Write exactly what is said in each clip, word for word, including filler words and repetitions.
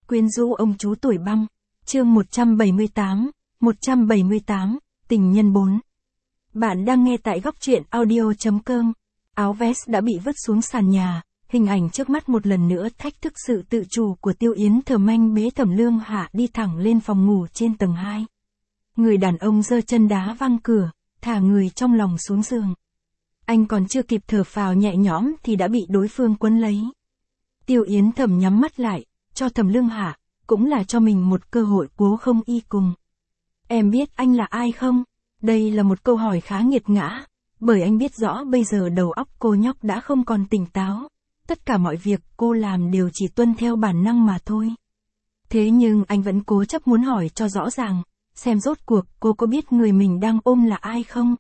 Quyến rũ ông chú tuổi băng. Chương một trăm bảy mươi tám, một trăm bảy mươi tám, tình nhân bốn. Bạn đang nghe tại góc truyện audio chấm com. Áo vest đã bị vứt xuống sàn nhà, hình ảnh trước mắt một lần nữa thách thức sự tự chủ của Tiêu Yến Thầm. Anh bế Thẩm Lương Hạ đi thẳng lên phòng ngủ trên tầng hai. Người đàn ông giơ chân đá văng cửa, thả người trong lòng xuống giường. Anh còn chưa kịp thở phào nhẹ nhõm thì đã bị đối phương quấn lấy. Tiêu Yến Thầm nhắm mắt lại, cho Thẩm Lương Hạ, cũng là cho mình một cơ hội cố không y cùng. Em biết anh là ai không? Đây là một câu hỏi khá nghiệt ngã, bởi anh biết rõ bây giờ đầu óc cô nhóc đã không còn tỉnh táo. Tất cả mọi việc cô làm đều chỉ tuân theo bản năng mà thôi. Thế nhưng anh vẫn cố chấp muốn hỏi cho rõ ràng, xem rốt cuộc cô có biết người mình đang ôm là ai không?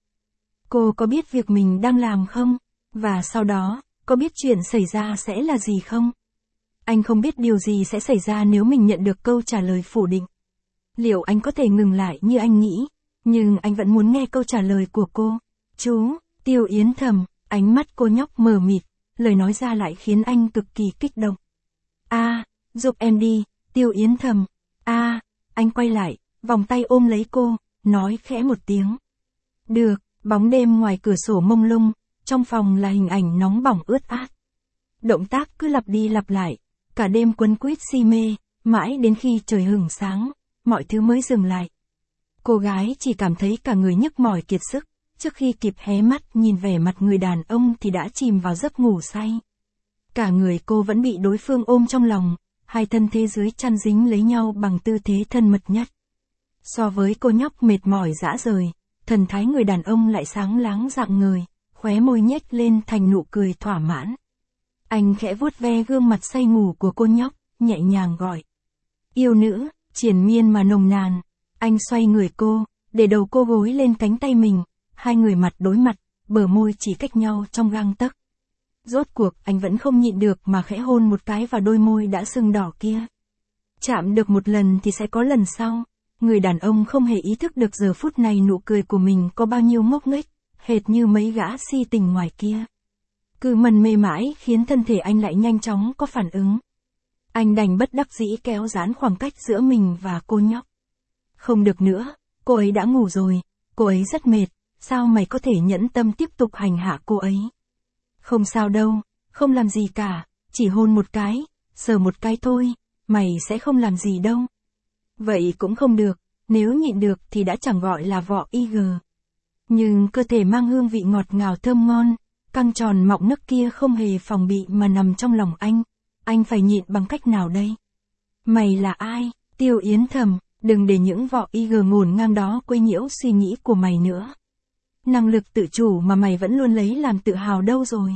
Cô có biết việc mình đang làm không? Và sau đó, có biết chuyện xảy ra sẽ là gì không? Anh không biết điều gì sẽ xảy ra nếu mình nhận được câu trả lời phủ định. Liệu anh có thể ngừng lại như anh nghĩ? Nhưng anh vẫn muốn nghe câu trả lời của cô. Chú, Tiêu Yến Thầm, ánh mắt cô nhóc mờ mịt, lời nói ra lại khiến anh cực kỳ kích động. A, à, giúp em đi, Tiêu Yến Thầm. A, à, anh quay lại, vòng tay ôm lấy cô, nói khẽ một tiếng. Được, bóng đêm ngoài cửa sổ mông lung, trong phòng là hình ảnh nóng bỏng ướt át. Động tác cứ lặp đi lặp lại, cả đêm quấn quýt si mê, mãi đến khi trời hửng sáng, mọi thứ mới dừng lại. Cô gái chỉ cảm thấy cả người nhức mỏi kiệt sức, trước khi kịp hé mắt nhìn vẻ mặt người đàn ông thì đã chìm vào giấc ngủ say. Cả người cô vẫn bị đối phương ôm trong lòng, hai thân thế dưới chăn dính lấy nhau bằng tư thế thân mật nhất. So với cô nhóc mệt mỏi rã rời, thần thái người đàn ông lại sáng láng rạng ngời, khóe môi nhếch lên thành nụ cười thỏa mãn. Anh khẽ vuốt ve gương mặt say ngủ của cô nhóc, nhẹ nhàng gọi. Yêu nữ, triền miên mà nồng nàn. Anh xoay người cô, để đầu cô gối lên cánh tay mình, hai người mặt đối mặt, bờ môi chỉ cách nhau trong gang tấc. Rốt cuộc anh vẫn không nhịn được mà khẽ hôn một cái vào đôi môi đã sưng đỏ kia. Chạm được một lần thì sẽ có lần sau. Người đàn ông không hề ý thức được giờ phút này nụ cười của mình có bao nhiêu ngốc nghếch, hệt như mấy gã si tình ngoài kia. Cứ mân mê mãi khiến thân thể anh lại nhanh chóng có phản ứng. Anh đành bất đắc dĩ kéo giãn khoảng cách giữa mình và cô nhóc. Không được nữa, cô ấy đã ngủ rồi, cô ấy rất mệt, sao mày có thể nhẫn tâm tiếp tục hành hạ cô ấy? Không sao đâu, không làm gì cả, chỉ hôn một cái, sờ một cái thôi, mày sẽ không làm gì đâu. Vậy cũng không được, nếu nhịn được thì đã chẳng gọi là vỏ i giê. Nhưng cơ thể mang hương vị ngọt ngào thơm ngon, căng tròn mọng nấc kia không hề phòng bị mà nằm trong lòng anh. Anh phải nhịn bằng cách nào đây? Mày là ai? Tiêu Yến Thầm, đừng để những vỏ i giê ngổn ngang đó quấy nhiễu suy nghĩ của mày nữa. Năng lực tự chủ mà mày vẫn luôn lấy làm tự hào đâu rồi?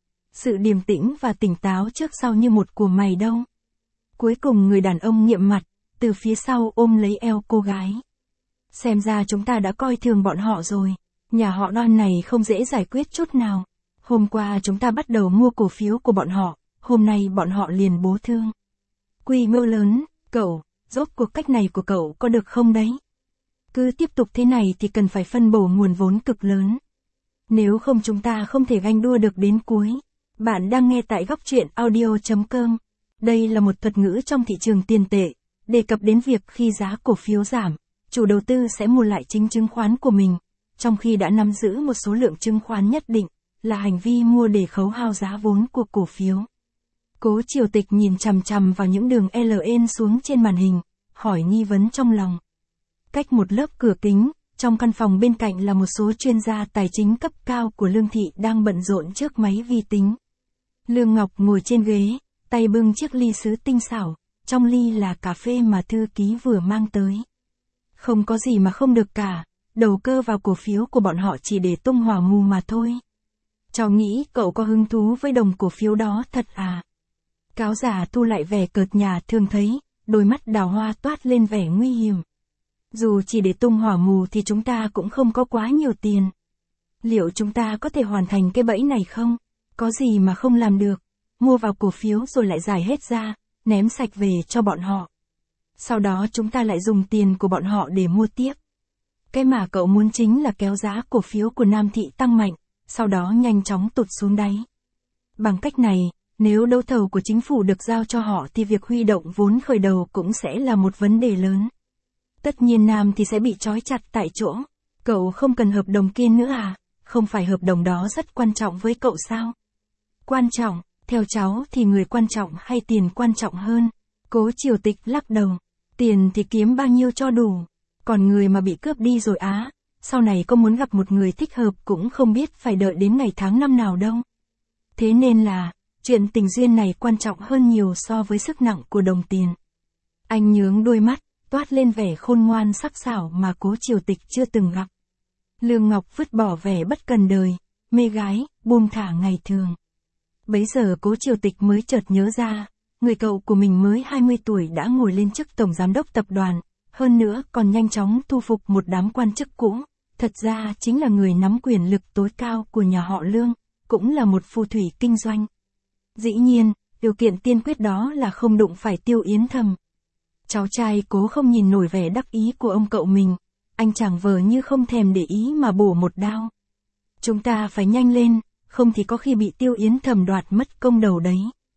Sự điềm tĩnh và tỉnh táo trước sau như một của mày đâu? Cuối cùng người đàn ông nghiệm mặt, từ phía sau ôm lấy eo cô gái. Xem ra chúng ta đã coi thường bọn họ rồi. Nhà họ Đoan này không dễ giải quyết chút nào. Hôm qua chúng ta bắt đầu mua cổ phiếu của bọn họ, hôm nay bọn họ liền bố thương. Quy mô lớn, cậu, rốt cuộc cách này của cậu có được không đấy? Cứ tiếp tục thế này thì cần phải phân bổ nguồn vốn cực lớn. Nếu không chúng ta không thể ganh đua được đến cuối. Bạn đang nghe tại góc truyện audio chấm com. Đây là một thuật ngữ trong thị trường tiền tệ, đề cập đến việc khi giá cổ phiếu giảm, chủ đầu tư sẽ mua lại chính chứng khoán của mình, trong khi đã nắm giữ một số lượng chứng khoán nhất định, là hành vi mua để khấu hao giá vốn của cổ phiếu. Cố Triều Tịch nhìn chằm chằm vào những đường L N xuống trên màn hình, hỏi nghi vấn trong lòng. Cách một lớp cửa kính, trong căn phòng bên cạnh là một số chuyên gia tài chính cấp cao của Lương Thị đang bận rộn trước máy vi tính. Lương Ngọc ngồi trên ghế, tay bưng chiếc ly sứ tinh xảo, trong ly là cà phê mà thư ký vừa mang tới. Không có gì mà không được cả, đầu cơ vào cổ phiếu của bọn họ chỉ để tung hỏa mù mà thôi. Cháu nghĩ cậu có hứng thú với đồng cổ phiếu đó thật à? Cáo giả thu lại vẻ cợt nhả thường thấy, đôi mắt đào hoa toát lên vẻ nguy hiểm. Dù chỉ để tung hỏa mù thì chúng ta cũng không có quá nhiều tiền. Liệu chúng ta có thể hoàn thành cái bẫy này không? Có gì mà không làm được. Mua vào cổ phiếu rồi lại giải hết ra, ném sạch về cho bọn họ. Sau đó chúng ta lại dùng tiền của bọn họ để mua tiếp. Cái mà cậu muốn chính là kéo giá cổ phiếu của Nam Thị tăng mạnh, sau đó nhanh chóng tụt xuống đáy. Bằng cách này, Nếu đấu thầu của chính phủ được giao cho họ thì việc huy động vốn khởi đầu cũng sẽ là một vấn đề lớn. Tất nhiên Nam thì sẽ bị trói chặt tại chỗ. Cậu không cần hợp đồng kia nữa à? Không phải hợp đồng đó rất quan trọng với cậu sao? Quan trọng, theo cháu thì người quan trọng hay tiền quan trọng hơn? Cố Triều Tịch lắc đầu. Tiền thì kiếm bao nhiêu cho đủ. Còn người mà bị cướp đi rồi á, sau này có muốn gặp một người thích hợp cũng không biết phải đợi đến ngày tháng năm nào đâu. Thế nên là, chuyện tình duyên này quan trọng hơn nhiều so với sức nặng của đồng tiền. Anh nhướng đôi mắt, toát lên vẻ khôn ngoan sắc sảo mà Cố Triều Tịch chưa từng gặp. Lương Ngọc vứt bỏ vẻ bất cần đời, mê gái, buông thả ngày thường. Bấy giờ Cố Triều Tịch mới chợt nhớ ra, người cậu của mình mới hai mươi tuổi đã ngồi lên chức tổng giám đốc tập đoàn, hơn nữa còn nhanh chóng thu phục một đám quan chức cũ, thật ra chính là người nắm quyền lực tối cao của nhà họ Lương, cũng là một phù thủy kinh doanh. Dĩ nhiên, điều kiện tiên quyết đó là không đụng phải Tiêu Yến Thầm. Cháu trai Cố không nhìn nổi vẻ đắc ý của ông cậu mình, anh chàng vờ như không thèm để ý mà bổ một đao. Chúng ta phải nhanh lên, không thì có khi bị Tiêu Yến Thầm đoạt mất công đầu đấy.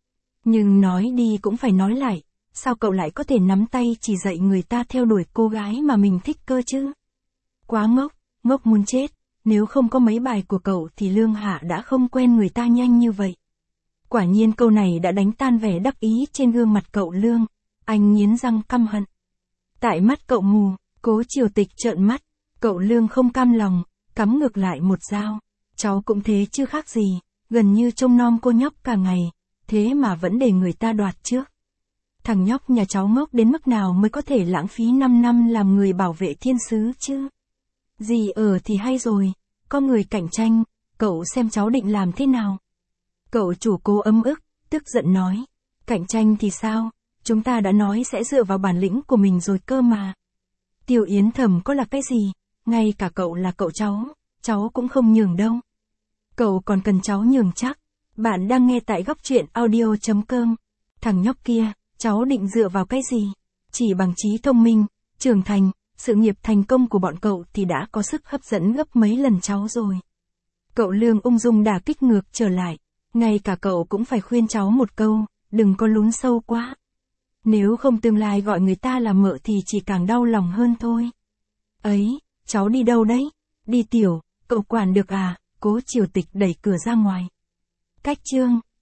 Nhưng nói đi cũng phải nói lại, sao cậu lại có thể nắm tay chỉ dạy người ta theo đuổi cô gái mà mình thích cơ chứ? Quá ngốc, ngốc muốn chết, nếu không có mấy bài của cậu thì Lương Hạ đã không quen người ta nhanh như vậy. Quả nhiên câu này đã đánh tan vẻ đắc ý trên gương mặt cậu Lương, anh nghiến răng căm hận. Tại mắt cậu mù, Cố Triều Tịch trợn mắt, cậu Lương không cam lòng, cắm ngược lại một dao. Cháu cũng thế chứ khác gì, gần như trông nom cô nhóc cả ngày, thế mà vẫn để người ta đoạt trước. Thằng nhóc nhà cháu ngốc đến mức nào mới có thể lãng phí năm năm làm người bảo vệ thiên sứ chứ? Gì ở thì hay rồi, có người cạnh tranh, cậu xem cháu định làm thế nào? Cậu chủ Cố ấm ức, tức giận nói, cạnh tranh thì sao, chúng ta đã nói sẽ dựa vào bản lĩnh của mình rồi cơ mà. Tiêu Yến Thầm có là cái gì, ngay cả cậu là cậu cháu, cháu cũng không nhường đâu. Cậu còn cần cháu nhường chắc. Bạn đang nghe tại góc truyện audio chấm com. Thằng nhóc kia, cháu định dựa vào cái gì? Chỉ bằng trí thông minh, trưởng thành, sự nghiệp thành công của bọn cậu thì đã có sức hấp dẫn gấp mấy lần cháu rồi. Cậu Lương ung dung đả kích ngược trở lại. Ngay cả cậu cũng phải khuyên cháu một câu, đừng có lún sâu quá. Nếu không tương lai gọi người ta là mợ thì chỉ càng đau lòng hơn thôi. Ấy, cháu đi đâu đấy? Đi tiểu, cậu quản được à? Cố Triều Tịch đẩy cửa ra ngoài. Cách chương